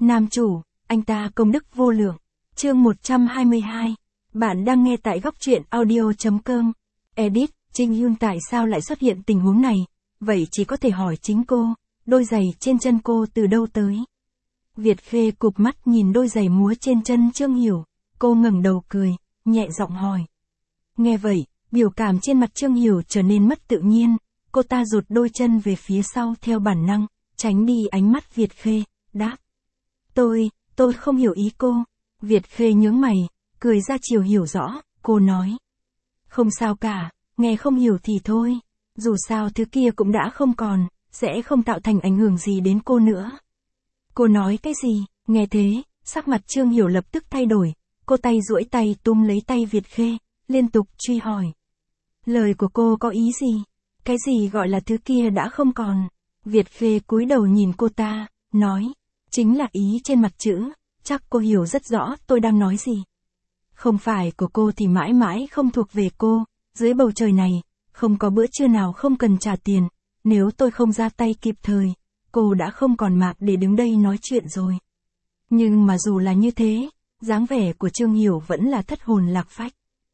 Nam chủ, anh ta công đức vô lượng. Chương 122. Bạn đang nghe tại góc truyện audio.com. Edit, Trinh Hyun tại sao lại xuất hiện tình huống này? Vậy chỉ có thể hỏi chính cô, đôi giày trên chân cô từ đâu tới? Việt Khê cụp mắt nhìn đôi giày múa trên chân Trương Hiểu, cô ngẩng đầu cười, nhẹ giọng hỏi. Nghe vậy, biểu cảm trên mặt Trương Hiểu trở nên mất tự nhiên, cô ta rụt đôi chân về phía sau theo bản năng, tránh đi ánh mắt Việt Khê, đáp. Tôi không hiểu ý cô. Việt Khê nhướng mày, cười ra chiều hiểu rõ, cô nói. Không sao cả, nghe không hiểu thì thôi, dù sao thứ kia cũng đã không còn, sẽ không tạo thành ảnh hưởng gì đến cô nữa. Cô nói cái gì? Nghe thế, sắc mặt Trương Hiểu lập tức thay đổi, cô tay duỗi tay túm lấy tay Việt Khê, liên tục truy hỏi. Lời của cô có ý gì? Cái gì gọi là thứ kia đã không còn? Việt Khê cúi đầu nhìn cô ta, nói. Chính là ý trên mặt chữ, chắc cô hiểu rất rõ tôi đang nói gì. Không phải của cô thì mãi mãi không thuộc về cô, dưới bầu trời này, không có bữa trưa nào không cần trả tiền, nếu tôi không ra tay kịp thời, cô đã không còn mạc để đứng đây nói chuyện rồi. Nhưng mà dù là như thế, dáng vẻ của Trương Hiểu vẫn là thất hồn lạc phách.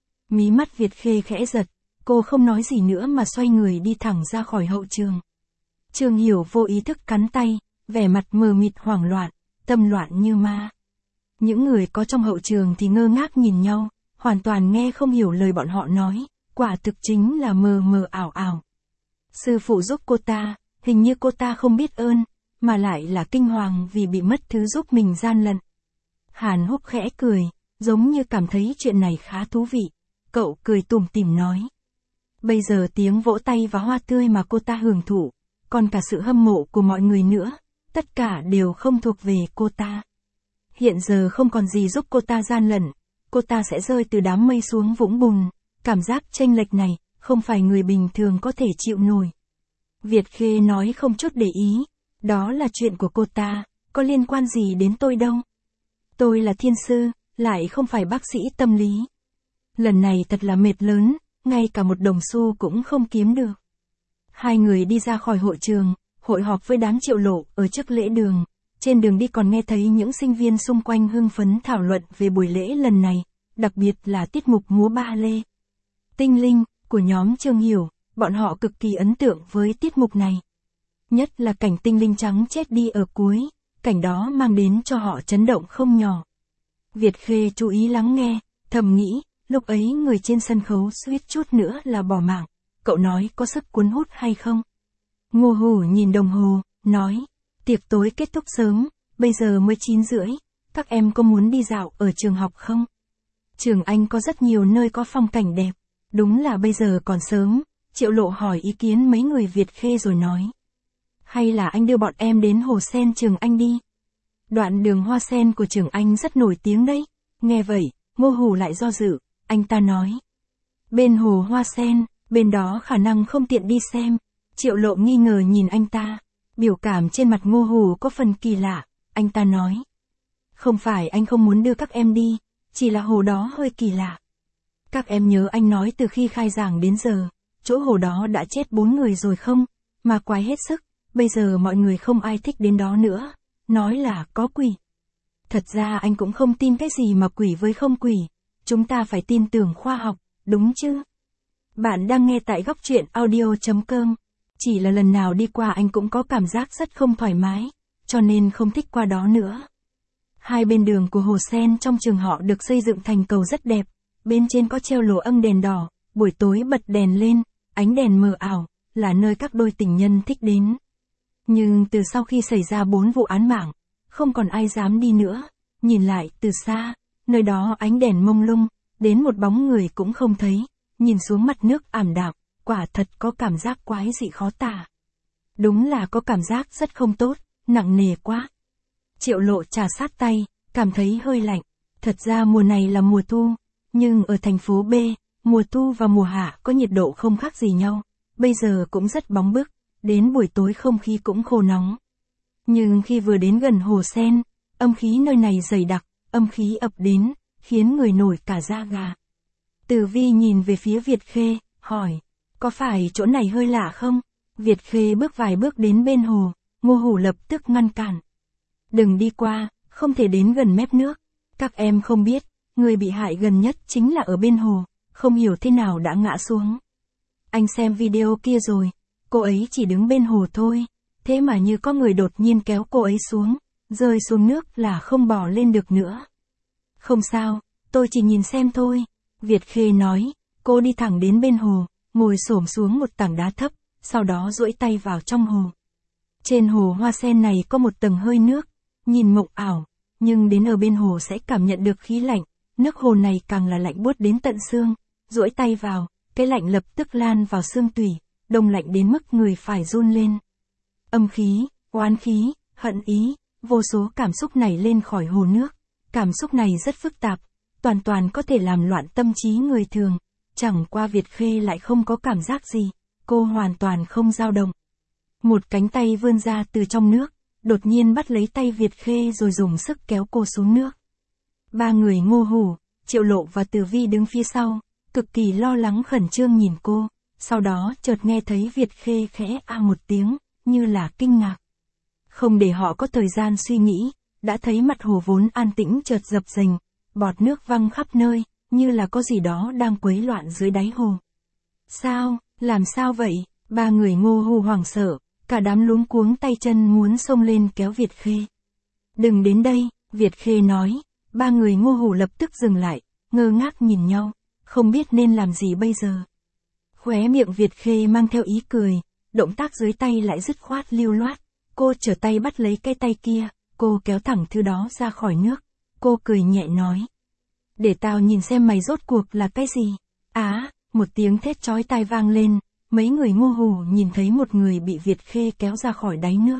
Mí mắt Việt Khê khẽ giật, cô không nói gì nữa mà xoay người đi thẳng ra khỏi hậu trường. Trương Hiểu vô ý thức cắn tay, vẻ mặt mờ mịt hoảng loạn, tâm loạn như ma. Những người có trong hậu trường thì ngơ ngác nhìn nhau, hoàn toàn nghe không hiểu lời bọn họ nói, quả thực chính là mờ mờ ảo ảo. Sư phụ giúp cô ta, hình như cô ta không biết ơn, mà lại là kinh hoàng vì bị mất thứ giúp mình gian lận. Hàn Húc khẽ cười, giống như cảm thấy chuyện này khá thú vị, cậu cười tủm tỉm nói. Bây giờ tiếng vỗ tay và hoa tươi mà cô ta hưởng thụ, còn cả sự hâm mộ của mọi người nữa, tất cả đều không thuộc về cô ta. Hiện giờ không còn gì giúp cô ta gian lận, cô ta sẽ rơi từ đám mây xuống vũng bùn, cảm giác chênh lệch này, không phải người bình thường có thể chịu nổi. Việt Khê nói không chút để ý, đó là chuyện của cô ta, có liên quan gì đến tôi đâu. Tôi là thiên sư, lại không phải bác sĩ tâm lý. Lần này thật là mệt lớn, ngay cả một đồng xu cũng không kiếm được. Hai người đi ra khỏi hội trường, hội họp với đám Triệu Lộ ở trước lễ đường. Trên đường đi còn nghe thấy những sinh viên xung quanh hưng phấn thảo luận về buổi lễ lần này, đặc biệt là tiết mục múa ba lê. Tinh linh, của nhóm Trương Hiểu, bọn họ cực kỳ ấn tượng với tiết mục này. Nhất là cảnh tinh linh trắng chết đi ở cuối, cảnh đó mang đến cho họ chấn động không nhỏ. Việt Khê chú ý lắng nghe, thầm nghĩ, lúc ấy người trên sân khấu suýt chút nữa là bỏ mạng, cậu nói có sức cuốn hút hay không? Ngô Hủ nhìn đồng hồ, nói. Tiệc tối kết thúc sớm, bây giờ mới 9:30, các em có muốn đi dạo ở trường học không? Trường Anh có rất nhiều nơi có phong cảnh đẹp, đúng là bây giờ còn sớm, Triệu Lộ hỏi ý kiến mấy người Việt Khê rồi nói. Hay là anh đưa bọn em đến Hồ Sen Trường Anh đi? Đoạn đường hoa sen của Trường Anh rất nổi tiếng đấy. Nghe vậy, Ngô Hủ lại do dự, anh ta nói. Bên hồ hoa sen, bên đó khả năng không tiện đi xem. Triệu Lộ nghi ngờ nhìn anh ta. Biểu cảm trên mặt Ngô Hủ có phần kỳ lạ, anh ta nói. Không phải anh không muốn đưa các em đi, chỉ là hồ đó hơi kỳ lạ. Các em nhớ anh nói từ khi khai giảng đến giờ, chỗ hồ đó đã chết 4 người rồi không, mà quái hết sức, bây giờ mọi người không ai thích đến đó nữa, nói là có quỷ. Thật ra anh cũng không tin cái gì mà quỷ với không quỷ, chúng ta phải tin tưởng khoa học, đúng chứ? Bạn đang nghe tại góc truyện audio.com. Chỉ là lần nào đi qua anh cũng có cảm giác rất không thoải mái, cho nên không thích qua đó nữa. Hai bên đường của hồ sen trong trường họ được xây dựng thành cầu rất đẹp, bên trên có treo lồ âm đèn đỏ, buổi tối bật đèn lên, ánh đèn mờ ảo, là nơi các đôi tình nhân thích đến. Nhưng từ sau khi xảy ra 4 vụ án mạng, không còn ai dám đi nữa, nhìn lại từ xa, nơi đó ánh đèn mông lung, đến một bóng người cũng không thấy, nhìn xuống mặt nước ảm đạm. Quả thật có cảm giác quái dị khó tả. Đúng là có cảm giác rất không tốt, nặng nề quá. Triệu Lộ trà sát tay, cảm thấy hơi lạnh. Thật ra mùa này là mùa thu, nhưng ở thành phố B, mùa thu và mùa hạ có nhiệt độ không khác gì nhau. Bây giờ cũng rất bóng bức, đến buổi tối không khí cũng khô nóng. Nhưng khi vừa đến gần hồ sen, âm khí nơi này dày đặc, âm khí ập đến, khiến người nổi cả da gà. Tử Vi nhìn về phía Việt Khê, hỏi. Có phải chỗ này hơi lạ không? Việt Khê bước vài bước đến bên hồ, Ngô Hủ lập tức ngăn cản. Đừng đi qua, không thể đến gần mép nước. Các em không biết, người bị hại gần nhất chính là ở bên hồ, không hiểu thế nào đã ngã xuống. Anh xem video kia rồi, cô ấy chỉ đứng bên hồ thôi, thế mà như có người đột nhiên kéo cô ấy xuống, rơi xuống nước là không bò lên được nữa. Không sao, tôi chỉ nhìn xem thôi, Việt Khê nói, cô đi thẳng đến bên hồ, ngồi xổm xuống một tảng đá thấp, sau đó duỗi tay vào trong hồ. Trên hồ hoa sen này có một tầng hơi nước, nhìn mộng ảo, nhưng đến ở bên hồ sẽ cảm nhận được khí lạnh, nước hồ này càng là lạnh buốt đến tận xương, duỗi tay vào, cái lạnh lập tức lan vào xương tủy, đông lạnh đến mức người phải run lên. Âm khí, oán khí, hận ý, vô số cảm xúc nảy lên khỏi hồ nước, cảm xúc này rất phức tạp, toàn có thể làm loạn tâm trí người thường, chẳng qua Việt Khê lại không có cảm giác gì, cô hoàn toàn không dao động. Một cánh tay vươn ra từ trong nước, đột nhiên bắt lấy tay Việt Khê rồi dùng sức kéo cô xuống nước. Ba người Ngô Hủ, Triệu Lộ và Tử Vi đứng phía sau, cực kỳ lo lắng khẩn trương nhìn cô, sau đó chợt nghe thấy Việt Khê khẽ a một tiếng, như là kinh ngạc. Không để họ có thời gian suy nghĩ, đã thấy mặt hồ vốn an tĩnh chợt dập dềnh, bọt nước văng khắp nơi, như là có gì đó đang quấy loạn dưới đáy hồ. Sao, làm sao vậy? Ba người Ngô Hủ hoảng sợ, cả đám luống cuống tay chân muốn xông lên kéo Việt Khê. Đừng đến đây, Việt Khê nói. Ba người Ngô Hủ lập tức dừng lại, ngơ ngác nhìn nhau, không biết nên làm gì bây giờ. Khóe miệng Việt Khê mang theo ý cười, động tác dưới tay lại dứt khoát lưu loát. Cô trở tay bắt lấy cái tay kia, cô kéo thẳng thứ đó ra khỏi nước. Cô cười nhẹ nói. Để tao nhìn xem mày rốt cuộc là cái gì. Một tiếng thét chói tai vang lên, mấy người Ngô Hủ nhìn thấy một người bị Việt Khê kéo ra khỏi đáy nước.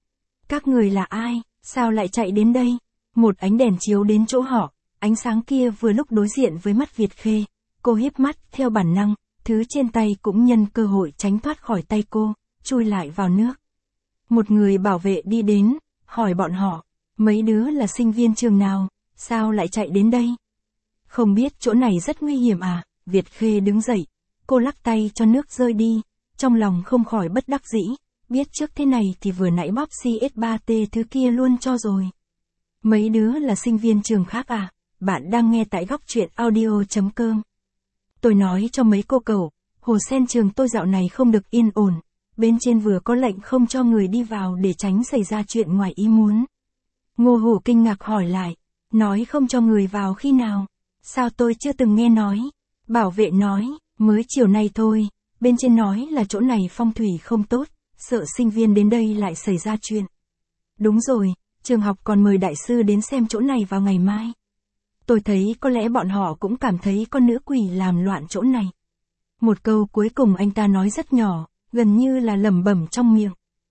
Các người là ai, sao lại chạy đến đây? Một ánh đèn chiếu đến chỗ họ, ánh sáng kia vừa lúc đối diện với mắt Việt Khê. Cô híp mắt, theo bản năng, thứ trên tay cũng nhân cơ hội tránh thoát khỏi tay cô, chui lại vào nước. Một người bảo vệ đi đến, hỏi bọn họ, mấy đứa là sinh viên trường nào, sao lại chạy đến đây? Không biết chỗ này rất nguy hiểm à? Việt Khê đứng dậy, cô lắc tay cho nước rơi đi, trong lòng không khỏi bất đắc dĩ, biết trước thế này thì vừa nãy bóp CS3T thứ kia luôn cho rồi. Mấy đứa là sinh viên trường khác à? Bạn đang nghe tại góc truyện audio.com. Tôi nói cho mấy cô cậu, hồ sen trường tôi dạo này không được yên ổn, bên trên vừa có lệnh không cho người đi vào để tránh xảy ra chuyện ngoài ý muốn. Ngô Hủ kinh ngạc hỏi lại, nói không cho người vào khi nào? Sao tôi chưa từng nghe nói? Bảo vệ nói, mới chiều nay thôi, bên trên nói là chỗ này phong thủy không tốt, sợ sinh viên đến đây lại xảy ra chuyện. Đúng rồi, trường học còn mời đại sư đến xem chỗ này vào ngày mai. Tôi thấy có lẽ bọn họ cũng cảm thấy con nữ quỷ làm loạn chỗ này. Một câu cuối cùng anh ta nói rất nhỏ, gần như là lẩm bẩm trong miệng.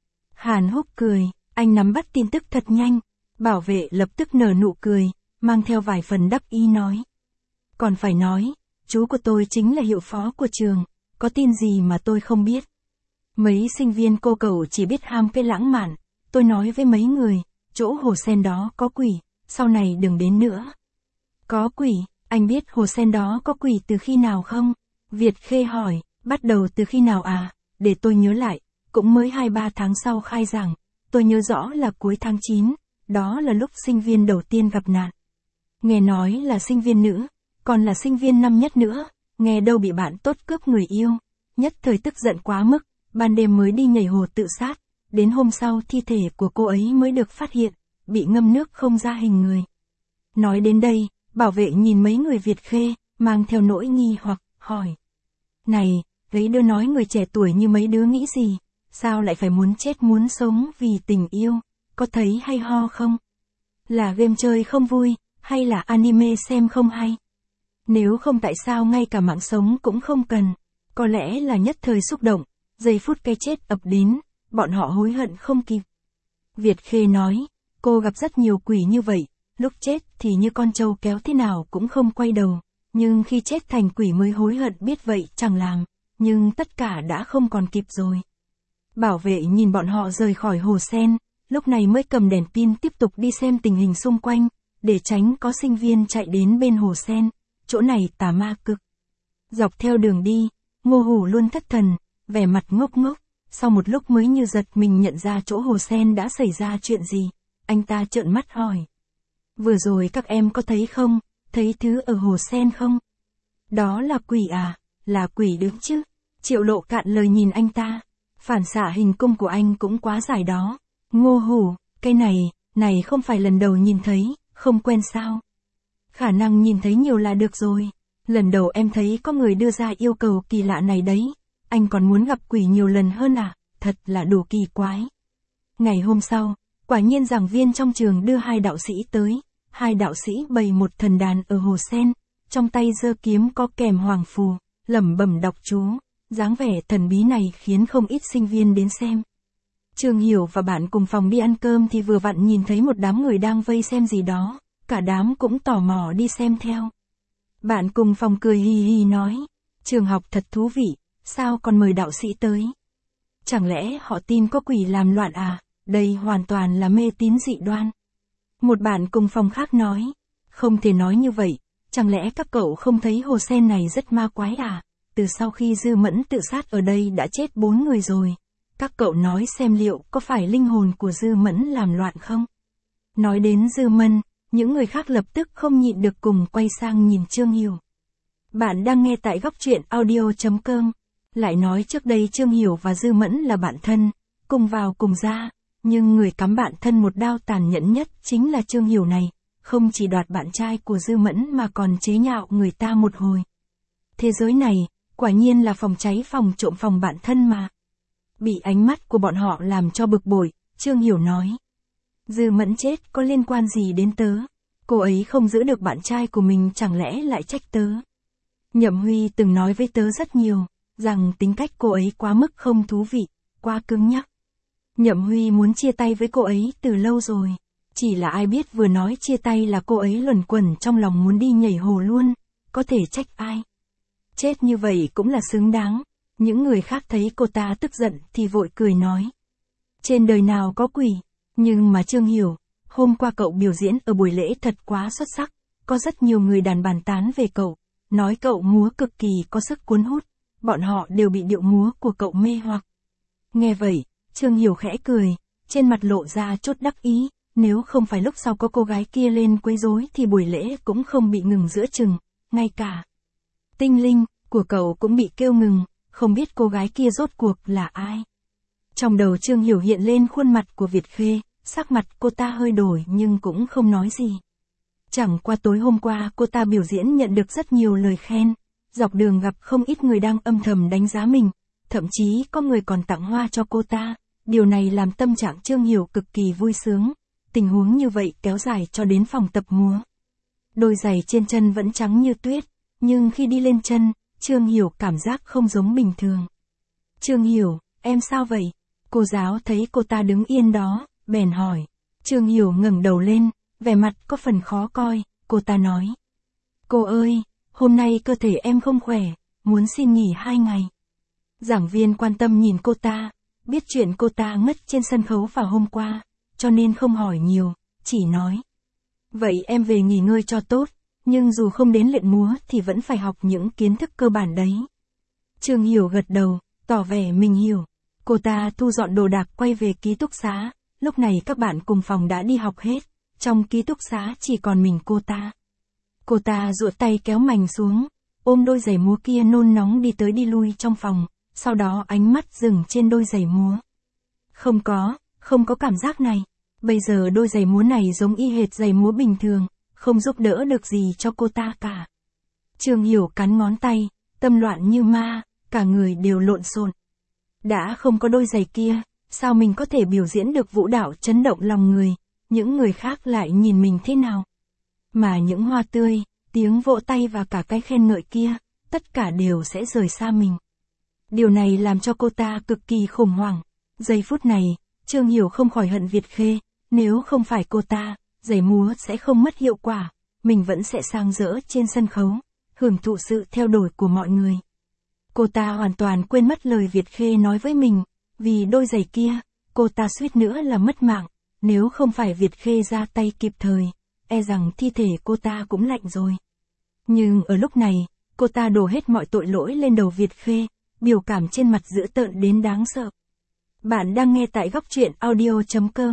Hàn Húc cười, anh nắm bắt tin tức thật nhanh. Bảo vệ lập tức nở nụ cười, mang theo vài phần đắc ý nói. Còn phải nói, chú của tôi chính là hiệu phó của trường, có tin gì mà tôi không biết. Mấy sinh viên cô cậu chỉ biết ham cái lãng mạn, tôi nói với mấy người, chỗ hồ sen đó có quỷ, sau này đừng đến nữa. Có quỷ, anh biết hồ sen đó có quỷ từ khi nào không? Việt Khê hỏi, bắt đầu từ khi nào à? Để tôi nhớ lại, cũng mới 2-3 tháng sau khai giảng, tôi nhớ rõ là cuối tháng 9, đó là lúc sinh viên đầu tiên gặp nạn. Nghe nói là sinh viên nữ, còn là sinh viên năm nhất nữa, nghe đâu bị bạn tốt cướp người yêu, nhất thời tức giận quá mức, ban đêm mới đi nhảy hồ tự sát, đến hôm sau thi thể của cô ấy mới được phát hiện, bị ngâm nước không ra hình người. Nói đến đây, bảo vệ nhìn mấy người Việt Khê, mang theo nỗi nghi hoặc, hỏi. Này, mấy đứa nói người trẻ tuổi như mấy đứa nghĩ gì, sao lại phải muốn chết muốn sống vì tình yêu, có thấy hay ho không? Là game chơi không vui, hay là anime xem không hay? Nếu không tại sao ngay cả mạng sống cũng không cần, có lẽ là nhất thời xúc động, giây phút cái chết ập đến, bọn họ hối hận không kịp. Việt Khê nói, cô gặp rất nhiều quỷ như vậy, lúc chết thì như con trâu kéo thế nào cũng không quay đầu, nhưng khi chết thành quỷ mới hối hận biết vậy chẳng làm, nhưng tất cả đã không còn kịp rồi. Bảo vệ nhìn bọn họ rời khỏi hồ sen, lúc này mới cầm đèn pin tiếp tục đi xem tình hình xung quanh, để tránh có sinh viên chạy đến bên hồ sen, chỗ này tà ma cực. Dọc theo đường đi, Ngô Hủ luôn thất thần, vẻ mặt ngốc ngốc, sau một lúc mới như giật mình nhận ra chỗ hồ sen đã xảy ra chuyện gì, anh ta trợn mắt hỏi. Vừa rồi các em có thấy không, thấy thứ ở hồ sen không? Đó là quỷ à, là quỷ đứng chứ. Triệu Lộ cạn lời nhìn anh ta. Phản xạ hình cung của anh cũng quá dài đó. Ngô Hủ, cái này không phải lần đầu nhìn thấy, không quen sao? Khả năng nhìn thấy nhiều là được rồi. Lần đầu em thấy có người đưa ra yêu cầu kỳ lạ này đấy. Anh còn muốn gặp quỷ nhiều lần hơn à, thật là đủ kỳ quái. Ngày hôm sau, quả nhiên giảng viên trong trường đưa 2 đạo sĩ tới. 2 đạo sĩ bày một thần đàn ở hồ sen, trong tay giơ kiếm có kèm hoàng phù, lẩm bẩm đọc chú. Dáng vẻ thần bí này khiến không ít sinh viên đến xem. Trương Hiểu và bạn cùng phòng đi ăn cơm thì vừa vặn nhìn thấy một đám người đang vây xem gì đó, cả đám cũng tò mò đi xem theo. Bạn cùng phòng cười hì hì nói, trường học thật thú vị, sao còn mời đạo sĩ tới? Chẳng lẽ họ tin có quỷ làm loạn à, đây hoàn toàn là mê tín dị đoan. Một bạn cùng phòng khác nói, không thể nói như vậy, chẳng lẽ các cậu không thấy hồ sen này rất ma quái à? Từ sau khi Dư Mẫn tự sát ở đây đã chết 4 người rồi. Các cậu nói xem liệu có phải linh hồn của Dư Mẫn làm loạn không? Nói đến Dư Mẫn, những người khác lập tức không nhịn được cùng quay sang nhìn Trương Hiểu. Bạn đang nghe tại góc truyện audio.com. Lại nói trước đây Trương Hiểu và Dư Mẫn là bạn thân, cùng vào cùng ra, nhưng người cắm bạn thân một đao tàn nhẫn nhất chính là Trương Hiểu này, không chỉ đoạt bạn trai của Dư Mẫn mà còn chế nhạo người ta một hồi. Thế giới này, quả nhiên là phòng cháy phòng trộm phòng bạn thân mà. Bị ánh mắt của bọn họ làm cho bực bội, Trương Hiểu nói. Dư Mẫn chết có liên quan gì đến tớ? Cô ấy không giữ được bạn trai của mình chẳng lẽ lại trách tớ? Nhậm Huy từng nói với tớ rất nhiều, rằng tính cách cô ấy quá mức không thú vị, quá cứng nhắc. Nhậm Huy muốn chia tay với cô ấy từ lâu rồi. Chỉ là ai biết vừa nói chia tay là cô ấy luẩn quẩn trong lòng muốn đi nhảy hồ luôn, có thể trách ai? Chết như vậy cũng là xứng đáng. Những người khác thấy cô ta tức giận thì vội cười nói. Trên đời nào có quỷ, nhưng mà Trương Hiểu, hôm qua cậu biểu diễn ở buổi lễ thật quá xuất sắc, có rất nhiều người đàn bàn tán về cậu, nói cậu múa cực kỳ có sức cuốn hút, bọn họ đều bị điệu múa của cậu mê hoặc. Nghe vậy, Trương Hiểu khẽ cười, trên mặt lộ ra chút đắc ý, nếu không phải lúc sau có cô gái kia lên quấy rối thì buổi lễ cũng không bị ngừng giữa chừng, ngay cả tinh linh của cậu cũng bị kêu ngừng, không biết cô gái kia rốt cuộc là ai. Trong đầu Trương Hiểu hiện lên khuôn mặt của Việt Khê, sắc mặt cô ta hơi đổi nhưng cũng không nói gì. Chẳng qua tối hôm qua cô ta biểu diễn nhận được rất nhiều lời khen, dọc đường gặp không ít người đang âm thầm đánh giá mình, thậm chí có người còn tặng hoa cho cô ta, điều này làm tâm trạng Trương Hiểu cực kỳ vui sướng, tình huống như vậy kéo dài cho đến phòng tập múa. Đôi giày trên chân vẫn trắng như tuyết, nhưng khi đi lên chân, Trương Hiểu cảm giác không giống bình thường. Trương Hiểu, em sao vậy? Cô giáo thấy cô ta đứng yên đó, bèn hỏi. Trương Hiểu ngẩng đầu lên, vẻ mặt có phần khó coi, cô ta nói. Cô ơi, hôm nay cơ thể em không khỏe, muốn xin nghỉ 2 ngày. Giảng viên quan tâm nhìn cô ta, biết chuyện cô ta ngất trên sân khấu vào hôm qua, cho nên không hỏi nhiều, chỉ nói. Vậy em về nghỉ ngơi cho tốt, nhưng dù không đến luyện múa thì vẫn phải học những kiến thức cơ bản đấy. Trương Hiểu gật đầu, tỏ vẻ mình hiểu. Cô ta thu dọn đồ đạc quay về ký túc xá, lúc này các bạn cùng phòng đã đi học hết, trong ký túc xá chỉ còn mình cô ta. Cô ta duỗi tay kéo mành xuống, ôm đôi giày múa kia nôn nóng đi tới đi lui trong phòng, sau đó ánh mắt dừng trên đôi giày múa. Không có cảm giác này. Bây giờ đôi giày múa này giống y hệt giày múa bình thường, không giúp đỡ được gì cho cô ta cả. Trương Hiểu cắn ngón tay, tâm loạn như ma, cả người đều lộn xộn. Đã không có đôi giày kia, sao mình có thể biểu diễn được vũ đạo chấn động lòng người, những người khác lại nhìn mình thế nào? Mà những hoa tươi, tiếng vỗ tay và cả cái khen ngợi kia, tất cả đều sẽ rời xa mình. Điều này làm cho cô ta cực kỳ khủng hoảng. Giây phút này, Trương Hiểu không khỏi hận Việt Khê, nếu không phải cô ta, giày múa sẽ không mất hiệu quả, mình vẫn sẽ sang rỡ trên sân khấu, hưởng thụ sự theo đuổi của mọi người. Cô ta hoàn toàn quên mất lời Việt Khê nói với mình, vì đôi giày kia, cô ta suýt nữa là mất mạng, nếu không phải Việt Khê ra tay kịp thời, e rằng thi thể cô ta cũng lạnh rồi. Nhưng ở lúc này, cô ta đổ hết mọi tội lỗi lên đầu Việt Khê, biểu cảm trên mặt dữ tợn đến đáng sợ. Bạn đang nghe tại góc truyện audio.com.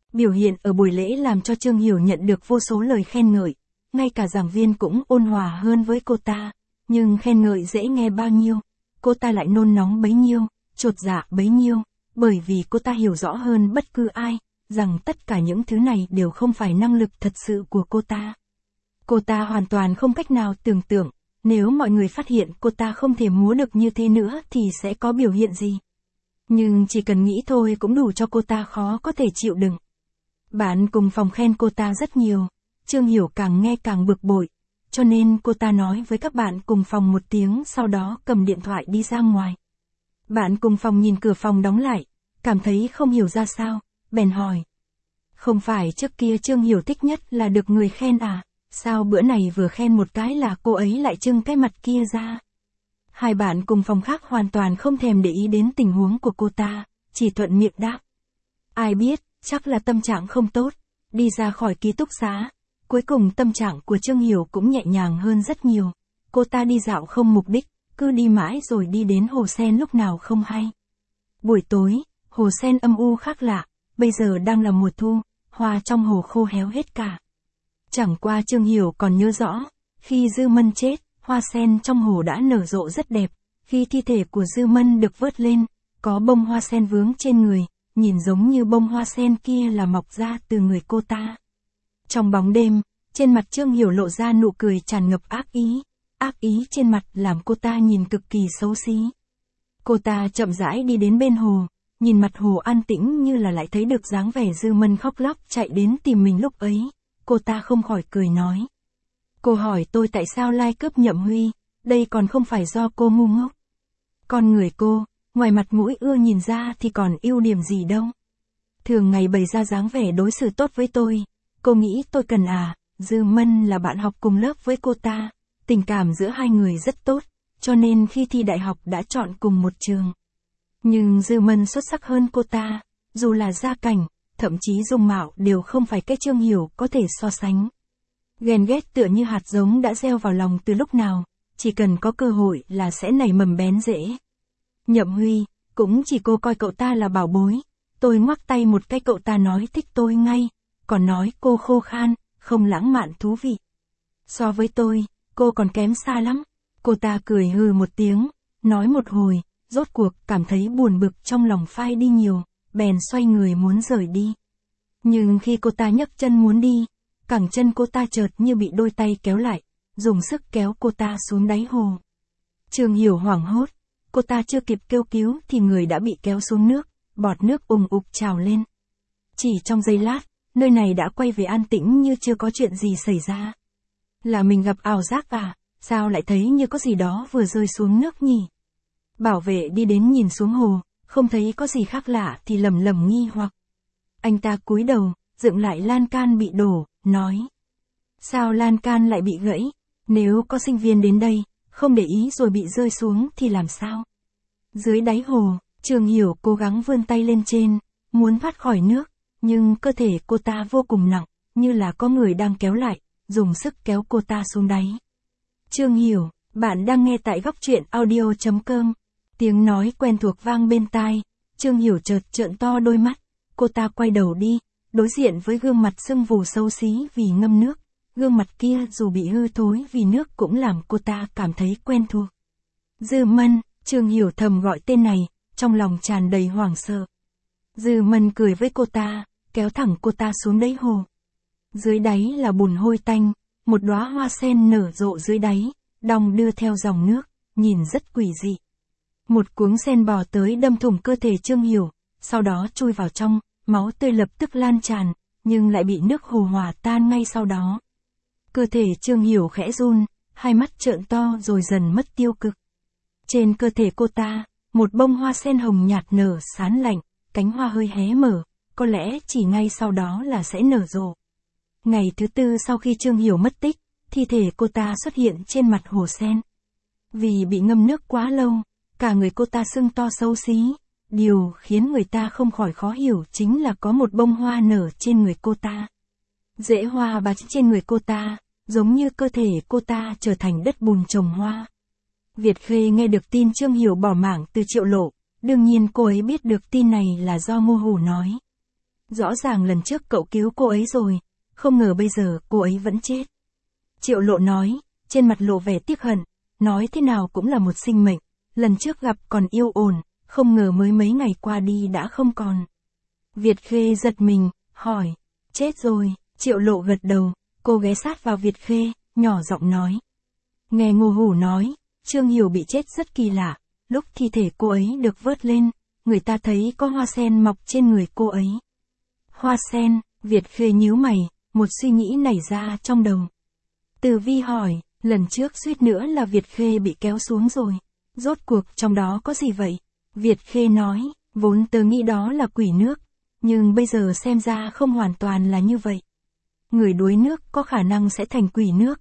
Biểu hiện ở buổi lễ làm cho Trương Hiểu nhận được vô số lời khen ngợi, ngay cả giảng viên cũng ôn hòa hơn với cô ta, nhưng khen ngợi dễ nghe bao nhiêu, cô ta lại nôn nóng bấy nhiêu, chột dạ bấy nhiêu, bởi vì cô ta hiểu rõ hơn bất cứ ai, rằng tất cả những thứ này đều không phải năng lực thật sự của cô ta. Cô ta hoàn toàn không cách nào tưởng tượng, nếu mọi người phát hiện cô ta không thể múa được như thế nữa thì sẽ có biểu hiện gì. Nhưng chỉ cần nghĩ thôi cũng đủ cho cô ta khó có thể chịu đựng. Bạn cùng phòng khen cô ta rất nhiều, Trương Hiểu càng nghe càng bực bội, cho nên cô ta nói với các bạn cùng phòng một tiếng sau đó cầm điện thoại đi ra ngoài. Bạn cùng phòng nhìn cửa phòng đóng lại, cảm thấy không hiểu ra sao, bèn hỏi. Không phải trước kia Trương Hiểu thích nhất là được người khen à, sao bữa này vừa khen một cái là cô ấy lại trưng cái mặt kia ra. Hai bạn cùng phòng khác hoàn toàn không thèm để ý đến tình huống của cô ta, chỉ thuận miệng đáp. Ai biết, chắc là tâm trạng không tốt, đi ra khỏi ký túc xá. Cuối cùng tâm trạng của Trương Hiểu cũng nhẹ nhàng hơn rất nhiều. Cô ta đi dạo không mục đích, cứ đi mãi rồi đi đến hồ sen lúc nào không hay. Buổi tối, hồ sen âm u khác lạ, bây giờ đang là mùa thu, hoa trong hồ khô héo hết cả. Chẳng qua Trương Hiểu còn nhớ rõ, khi Dư Mân chết, hoa sen trong hồ đã nở rộ rất đẹp. Khi thi thể của Dư Mân được vớt lên, có bông hoa sen vướng trên người, nhìn giống như bông hoa sen kia là mọc ra từ người cô ta. Trong bóng đêm, trên mặt Trương Hiểu lộ ra nụ cười tràn ngập ác ý trên mặt làm cô ta nhìn cực kỳ xấu xí. Cô ta chậm rãi đi đến bên hồ, nhìn mặt hồ an tĩnh như là lại thấy được dáng vẻ Dư Mân khóc lóc chạy đến tìm mình lúc ấy, cô ta không khỏi cười nói. Cô hỏi tôi tại sao lai cướp Nhậm Huy, đây còn không phải do cô ngu ngốc. Con người cô, ngoài mặt mũi ưa nhìn ra thì còn ưu điểm gì đâu. Thường ngày bày ra dáng vẻ đối xử tốt với tôi, cô nghĩ tôi cần à? Dư Mân là bạn học cùng lớp với cô ta, tình cảm giữa hai người rất tốt, cho nên khi thi đại học đã chọn cùng một trường. Nhưng Dư Mân xuất sắc hơn cô ta, dù là gia cảnh, thậm chí dung mạo đều không phải cái Trương Hiểu có thể so sánh. Ghen ghét tựa như hạt giống đã gieo vào lòng từ lúc nào, chỉ cần có cơ hội là sẽ nảy mầm bén rễ. Nhậm Huy, cũng chỉ cô coi cậu ta là bảo bối, tôi ngoắc tay một cái cậu ta nói thích tôi ngay, còn nói cô khô khan, không lãng mạn thú vị. So với tôi, cô còn kém xa lắm. Cô ta cười hừ một tiếng, nói một hồi, rốt cuộc cảm thấy buồn bực trong lòng phai đi nhiều, bèn xoay người muốn rời đi. Nhưng khi cô ta nhấc chân muốn đi, cẳng chân cô ta chợt như bị đôi tay kéo lại, dùng sức kéo cô ta xuống đáy hồ. Trương Hiểu hoảng hốt, cô ta chưa kịp kêu cứu thì người đã bị kéo xuống nước, bọt nước ùng ục trào lên. Chỉ trong giây lát, nơi này đã quay về an tĩnh như chưa có chuyện gì xảy ra. Là mình gặp ảo giác à, sao lại thấy như có gì đó vừa rơi xuống nước nhỉ? Bảo vệ đi đến nhìn xuống hồ, không thấy có gì khác lạ thì lầm lầm nghi hoặc. Anh ta cúi đầu, dựng lại lan can bị đổ, nói. Sao lan can lại bị gãy? Nếu có sinh viên đến đây, không để ý rồi bị rơi xuống thì làm sao? Dưới đáy hồ, Trương Hiểu cố gắng vươn tay lên trên, muốn thoát khỏi nước, nhưng cơ thể cô ta vô cùng nặng, như là có người đang kéo lại, dùng sức kéo cô ta xuống đáy. Trương Hiểu, bạn đang nghe tại góc truyện audio.com. Tiếng nói quen thuộc vang bên tai, Trương Hiểu chợt trợn to đôi mắt, cô ta quay đầu đi, đối diện với gương mặt sưng vù xấu xí vì ngâm nước, gương mặt kia dù bị hư thối vì nước cũng làm cô ta cảm thấy quen thuộc. Dư Mân, Trương Hiểu thầm gọi tên này, trong lòng tràn đầy hoảng sợ. Dư Mân cười với cô ta, kéo thẳng cô ta xuống đáy hồ. Dưới đáy là bùn hôi tanh, một đóa hoa sen nở rộ dưới đáy, đong đưa theo dòng nước, nhìn rất quỷ dị. Một cuống sen bò tới đâm thủng cơ thể Trương Hiểu, sau đó chui vào trong, máu tươi lập tức lan tràn, nhưng lại bị nước hồ hòa tan ngay sau đó. Cơ thể Trương Hiểu khẽ run, hai mắt trợn to rồi dần mất tiêu cực. Trên cơ thể cô ta, một bông hoa sen hồng nhạt nở sán lạnh, cánh hoa hơi hé mở, có lẽ chỉ ngay sau đó là sẽ nở rộ. Ngày thứ tư sau khi Trương Hiểu mất tích, thi thể cô ta xuất hiện trên mặt hồ sen. Vì bị ngâm nước quá lâu, cả người cô ta sưng to xấu xí. Điều khiến người ta không khỏi khó hiểu chính là có một bông hoa nở trên người cô ta. Rễ hoa bám trên người cô ta, giống như cơ thể cô ta trở thành đất bùn trồng hoa. Việt Khê nghe được tin Trương Hiểu bỏ mảng từ Triệu Lộ, đương nhiên cô ấy biết được tin này là do Ngô Hủ nói. Rõ ràng lần trước cậu cứu cô ấy rồi, không ngờ bây giờ cô ấy vẫn chết. Triệu Lộ nói, trên mặt lộ vẻ tiếc hận, nói thế nào cũng là một sinh mệnh, lần trước gặp còn yêu ổn, không ngờ mới mấy ngày qua đi đã không còn. Việt Khê giật mình, hỏi, chết rồi, Triệu Lộ gật đầu, cô ghé sát vào Việt Khê, nhỏ giọng nói. Nghe Ngô Hủ nói, Trương Hiểu bị chết rất kỳ lạ, lúc thi thể cô ấy được vớt lên, người ta thấy có hoa sen mọc trên người cô ấy. Hoa sen, Việt Khê nhíu mày, một suy nghĩ nảy ra trong đầu. Từ Vi hỏi, lần trước suýt nữa là Việt Khê bị kéo xuống rồi, rốt cuộc trong đó có gì vậy? Việt Khê nói, vốn tớ nghĩ đó là quỷ nước, nhưng bây giờ xem ra không hoàn toàn là như vậy. Người đuối nước có khả năng sẽ thành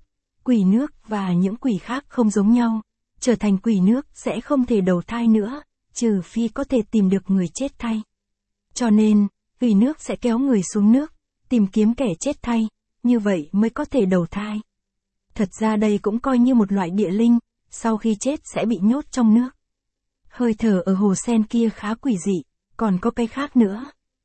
quỷ nước và những quỷ khác không giống nhau, trở thành quỷ nước sẽ không thể đầu thai nữa, trừ phi có thể tìm được người chết thay. Cho nên, quỷ nước sẽ kéo người xuống nước, tìm kiếm kẻ chết thay, như vậy mới có thể đầu thai. Thật ra đây cũng coi như một loại địa linh, sau khi chết sẽ bị nhốt trong nước. Hơi thở ở hồ sen kia khá quỷ dị, còn có cái khác nữa.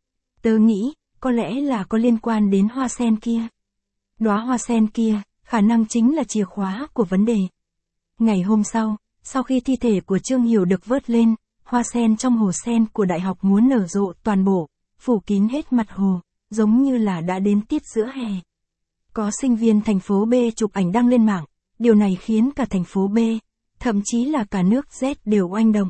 Tớ nghĩ, có lẽ là có liên quan đến hoa sen kia. Đóa hoa sen kia, khả năng chính là chìa khóa của vấn đề. Ngày hôm sau khi thi thể của Trương Hiểu được vớt lên, hoa sen trong hồ sen của đại học muốn nở rộ toàn bộ, phủ kín hết mặt hồ, giống như là đã đến tiết giữa hè. Có sinh viên thành phố B chụp ảnh đăng lên mạng, điều này khiến cả thành phố B, thậm chí là cả nước Z đều oanh động.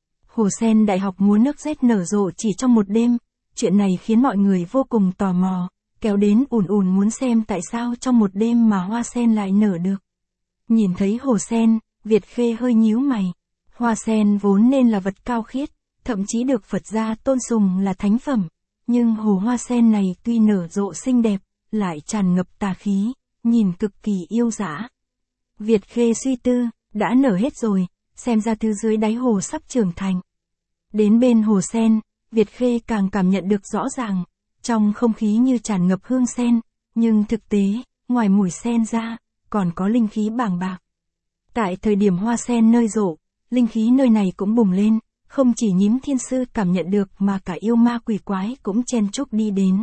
Hồ sen đại học múa nước Z nở rộ chỉ trong một đêm, chuyện này khiến mọi người vô cùng tò mò, kéo đến ùn muốn xem tại sao trong một đêm mà hoa sen lại nở được. Nhìn thấy hồ sen, Việt Khê hơi nhíu mày. Hoa sen vốn nên là vật cao khiết, thậm chí được Phật gia tôn sùng là thánh phẩm, nhưng hồ hoa sen này tuy nở rộ xinh đẹp, lại tràn ngập tà khí, nhìn cực kỳ yêu dã. Việt Khê suy tư, đã nở hết rồi, xem ra thứ dưới đáy hồ sắp trưởng thành. Đến bên hồ sen, Việt Khê càng cảm nhận được rõ ràng, trong không khí như tràn ngập hương sen, nhưng thực tế, ngoài mùi sen ra, còn có linh khí bàng bạc. Tại thời điểm hoa sen nở rộ, linh khí nơi này cũng bùng lên, không chỉ Nhím Thiên Sư cảm nhận được mà cả yêu ma quỷ quái cũng chen chúc đi đến.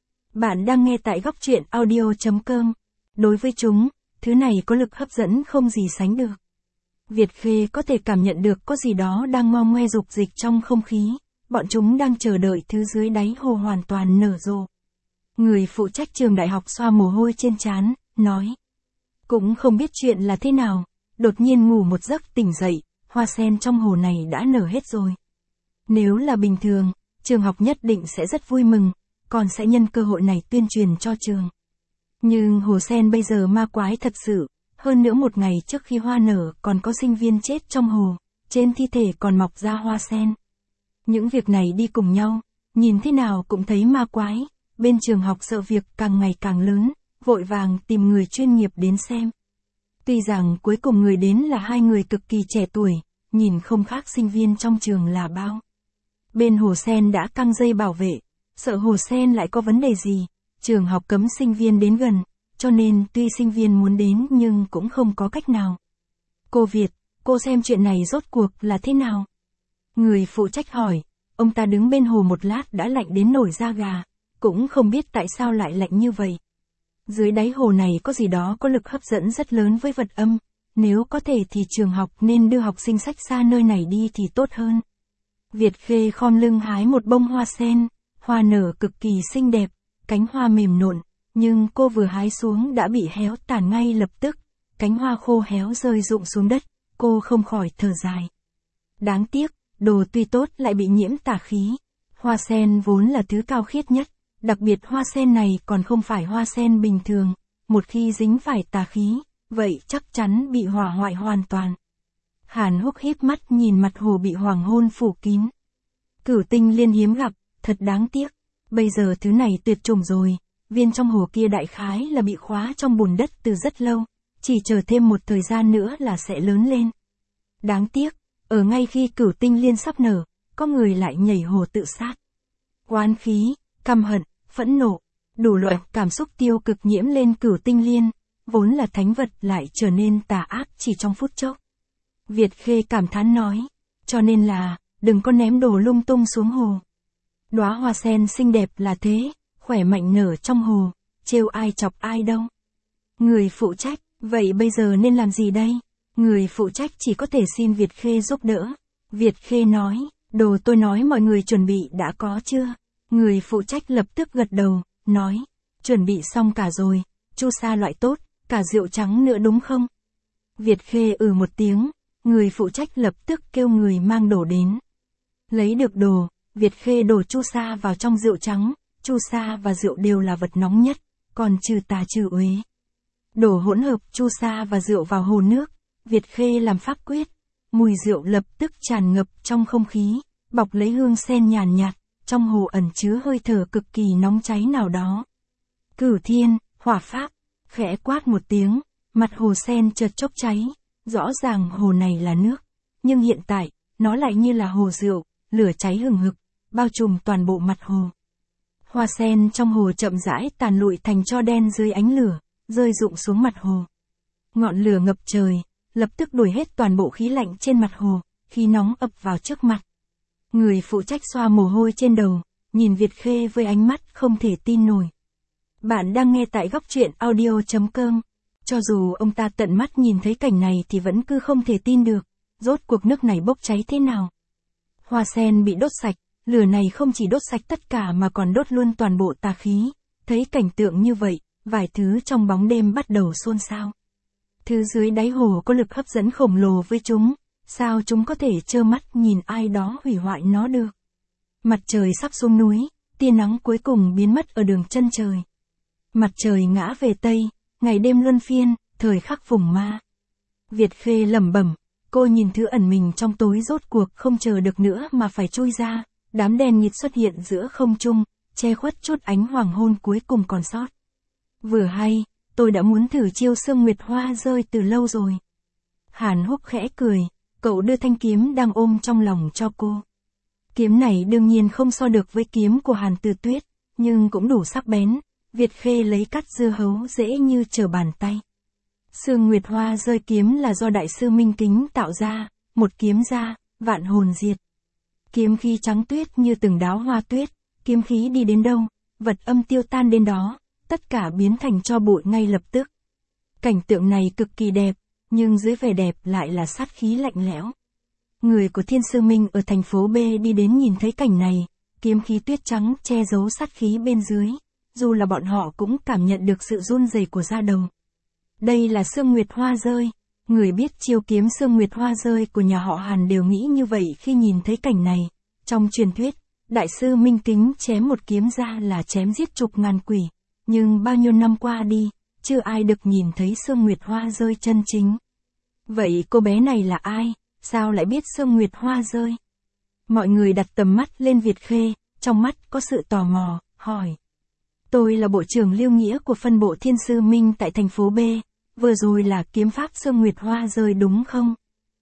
Bạn đang nghe tại góc truyện audio.com. Đối với chúng, thứ này có lực hấp dẫn không gì sánh được. Việt Khê có thể cảm nhận được có gì đó đang ngo ngoe dục dịch trong không khí, bọn chúng đang chờ đợi thứ dưới đáy hồ hoàn toàn nở rộ. Người phụ trách trường đại học xoa mồ hôi trên trán, nói. Cũng không biết chuyện là thế nào, đột nhiên ngủ một giấc tỉnh dậy, hoa sen trong hồ này đã nở hết rồi. Nếu là bình thường, trường học nhất định sẽ rất vui mừng, còn sẽ nhân cơ hội này tuyên truyền cho trường. Nhưng hồ sen bây giờ ma quái thật sự, hơn nữa một ngày trước khi hoa nở còn có sinh viên chết trong hồ, trên thi thể còn mọc ra hoa sen. Những việc này đi cùng nhau, nhìn thế nào cũng thấy ma quái, bên trường học sợ việc càng ngày càng lớn, vội vàng tìm người chuyên nghiệp đến xem. Tuy rằng cuối cùng người đến là hai người cực kỳ trẻ tuổi, nhìn không khác sinh viên trong trường là bao. Bên hồ sen đã căng dây bảo vệ, sợ hồ sen lại có vấn đề gì, trường học cấm sinh viên đến gần, cho nên tuy sinh viên muốn đến nhưng cũng không có cách nào. Cô Việt, cô xem chuyện này rốt cuộc là thế nào? Người phụ trách hỏi, ông ta đứng bên hồ một lát đã lạnh đến nổi da gà, cũng không biết tại sao lại lạnh như vậy. Dưới đáy hồ này có gì đó có lực hấp dẫn rất lớn với vật âm, nếu có thể thì trường học nên đưa học sinh sách xa nơi này đi thì tốt hơn. Việt Khê khom lưng hái một bông hoa sen, hoa nở cực kỳ xinh đẹp, cánh hoa mềm nộn, nhưng cô vừa hái xuống đã bị héo tàn ngay lập tức, cánh hoa khô héo rơi rụng xuống đất, cô không khỏi thở dài. Đáng tiếc, đồ tuy tốt lại bị nhiễm tà khí. Hoa sen vốn là thứ cao khiết nhất, đặc biệt hoa sen này còn không phải hoa sen bình thường, một khi dính phải tà khí, vậy chắc chắn bị hỏa hoại hoàn toàn. Hàn Húc híp mắt nhìn mặt hồ bị hoàng hôn phủ kín. Cửu Tinh Liên hiếm gặp, thật đáng tiếc, bây giờ thứ này tuyệt chủng rồi, viên trong hồ kia đại khái là bị khóa trong bùn đất từ rất lâu, chỉ chờ thêm một thời gian nữa là sẽ lớn lên. Đáng tiếc, ở ngay khi Cửu Tinh Liên sắp nở, có người lại nhảy hồ tự sát. Oán khí, căm hận, phẫn nộ, đủ loại cảm xúc tiêu cực nhiễm lên Cửu Tinh Liên, vốn là thánh vật lại trở nên tà ác chỉ trong phút chốc. Việt Khê cảm thán nói, cho nên là, đừng có ném đồ lung tung xuống hồ. Đóa hoa sen xinh đẹp là thế, khỏe mạnh nở trong hồ, trêu ai chọc ai đâu. Người phụ trách, vậy bây giờ nên làm gì đây? Người phụ trách chỉ có thể xin Việt Khê giúp đỡ. Việt Khê nói, đồ tôi nói mọi người chuẩn bị đã có chưa? Người phụ trách lập tức gật đầu, nói, chuẩn bị xong cả rồi, chu sa loại tốt, cả rượu trắng nữa đúng không? Việt Khê một tiếng, người phụ trách lập tức kêu người mang đồ đến. Lấy được đồ, Việt Khê đổ chu sa vào trong rượu trắng, chu sa và rượu đều là vật nóng nhất, còn trừ tà trừ uế. Đổ hỗn hợp chu sa và rượu vào hồ nước, Việt Khê làm pháp quyết, mùi rượu lập tức tràn ngập trong không khí, bọc lấy hương sen nhàn nhạt, trong hồ ẩn chứa hơi thở cực kỳ nóng cháy nào đó. Cửu thiên, hỏa pháp, khẽ quát một tiếng, mặt hồ sen chợt chốc cháy, rõ ràng hồ này là nước, nhưng hiện tại, nó lại như là hồ rượu, lửa cháy hừng hực, bao trùm toàn bộ mặt hồ. Hoa sen trong hồ chậm rãi tàn lụi thành tro đen dưới ánh lửa, rơi rụng xuống mặt hồ. Ngọn lửa ngập trời, lập tức đuổi hết toàn bộ khí lạnh trên mặt hồ, khí nóng ập vào trước mặt. Người phụ trách xoa mồ hôi trên đầu, nhìn Việt Khê với ánh mắt không thể tin nổi. Bạn đang nghe tại góc truyện audio.com. Cho dù ông ta tận mắt nhìn thấy cảnh này thì vẫn cứ không thể tin được, rốt cuộc nước này bốc cháy thế nào. Hoa sen bị đốt sạch, lửa này không chỉ đốt sạch tất cả mà còn đốt luôn toàn bộ tà khí. Thấy cảnh tượng như vậy, vài thứ trong bóng đêm bắt đầu xôn xao. Thứ dưới đáy hồ có lực hấp dẫn khổng lồ với chúng, sao chúng có thể trơ mắt nhìn ai đó hủy hoại nó được. Mặt trời sắp xuống núi, tia nắng cuối cùng biến mất ở đường chân trời. Mặt trời ngã về tây, ngày đêm luân phiên, thời khắc vùng ma. Việt Khê lẩm bẩm, cô nhìn thứ ẩn mình trong tối rốt cuộc không chờ được nữa mà phải trôi ra, đám đen nghịt xuất hiện giữa không trung, che khuất chút ánh hoàng hôn cuối cùng còn sót. Vừa hay, tôi đã muốn thử chiêu sương nguyệt hoa rơi từ lâu rồi. Hàn Húc khẽ cười, cậu đưa thanh kiếm đang ôm trong lòng cho cô. Kiếm này đương nhiên không so được với kiếm của Hàn Từ Tuyết, nhưng cũng đủ sắc bén. Việt Khê lấy cắt dưa hấu dễ như trở bàn tay. Sương nguyệt hoa rơi kiếm là do đại sư Minh Kính tạo ra, một kiếm ra, vạn hồn diệt. Kiếm khí trắng tuyết như từng đóa hoa tuyết, kiếm khí đi đến đâu, vật âm tiêu tan đến đó, tất cả biến thành tro bụi ngay lập tức. Cảnh tượng này cực kỳ đẹp, nhưng dưới vẻ đẹp lại là sát khí lạnh lẽo. Người của Thiên Sư Minh ở thành phố B đi đến nhìn thấy cảnh này, kiếm khí tuyết trắng che giấu sát khí bên dưới, dù là bọn họ cũng cảm nhận được sự run rẩy của da đầu. Đây là sương nguyệt hoa rơi, người biết chiêu kiếm sương nguyệt hoa rơi của nhà họ Hàn đều nghĩ như vậy khi nhìn thấy cảnh này. Trong truyền thuyết, đại sư Minh Kính chém một kiếm ra là chém giết chục ngàn quỷ, nhưng bao nhiêu năm qua đi, chưa ai được nhìn thấy sương nguyệt hoa rơi chân chính. Vậy cô bé này là ai, sao lại biết sương nguyệt hoa rơi? Mọi người đặt tầm mắt lên Việt Khê, trong mắt có sự tò mò, hỏi. Tôi là bộ trưởng Lưu Nghĩa của phân bộ Thiên Sư Minh tại thành phố B, vừa rồi là kiếm pháp sương nguyệt hoa rơi đúng không?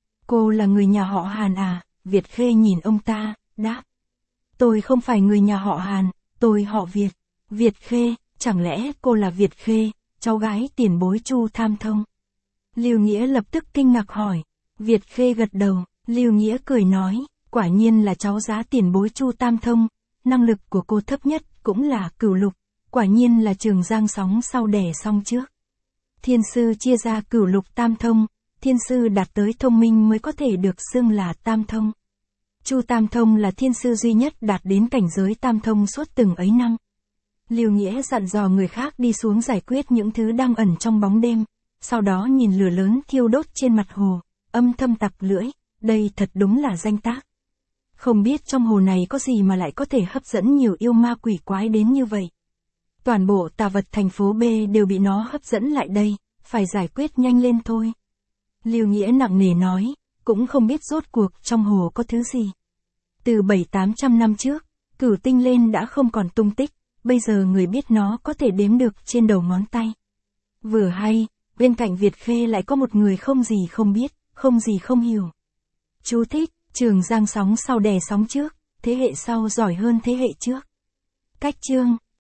Cô là người nhà họ Hàn à? Việt Khê nhìn ông ta, đáp. Tôi không phải người nhà họ Hàn, tôi họ Việt. Việt Khê, chẳng lẽ cô là Việt Khê, cháu gái tiền bối Chu Tham Thông? Lưu Nghĩa lập tức kinh ngạc hỏi. Việt Khê gật đầu, Lưu Nghĩa cười nói, quả nhiên là cháu giá tiền bối Chu Tam Thông, năng lực của cô thấp nhất cũng là cửu lục, quả nhiên là Trường Giang sóng sau đẻ xong trước. Thiên sư chia ra cửu lục tam thông, thiên sư đạt tới thông minh mới có thể được xưng là tam thông. Chu Tam Thông là thiên sư duy nhất đạt đến cảnh giới tam thông suốt từng ấy năm. Lưu Nghĩa dặn dò người khác đi xuống giải quyết những thứ đang ẩn trong bóng đêm, sau đó nhìn lửa lớn thiêu đốt trên mặt hồ, âm thầm tặc lưỡi, đây thật đúng là danh tác. Không biết trong hồ này có gì mà lại có thể hấp dẫn nhiều yêu ma quỷ quái đến như vậy. Toàn bộ tà vật thành phố B đều bị nó hấp dẫn lại đây, phải giải quyết nhanh lên thôi. Lưu Nghĩa nặng nề nói, cũng không biết rốt cuộc trong hồ có thứ gì. Từ 700-800 năm trước, Cửu Tinh lên đã không còn tung tích, bây giờ người biết nó có thể đếm được trên đầu ngón tay. Vừa hay, bên cạnh Việt Khê lại có một người không gì không biết, không gì không hiểu. Chú thích, Trường Giang sóng sau đè sóng trước, thế hệ sau giỏi hơn thế hệ trước. Cách chương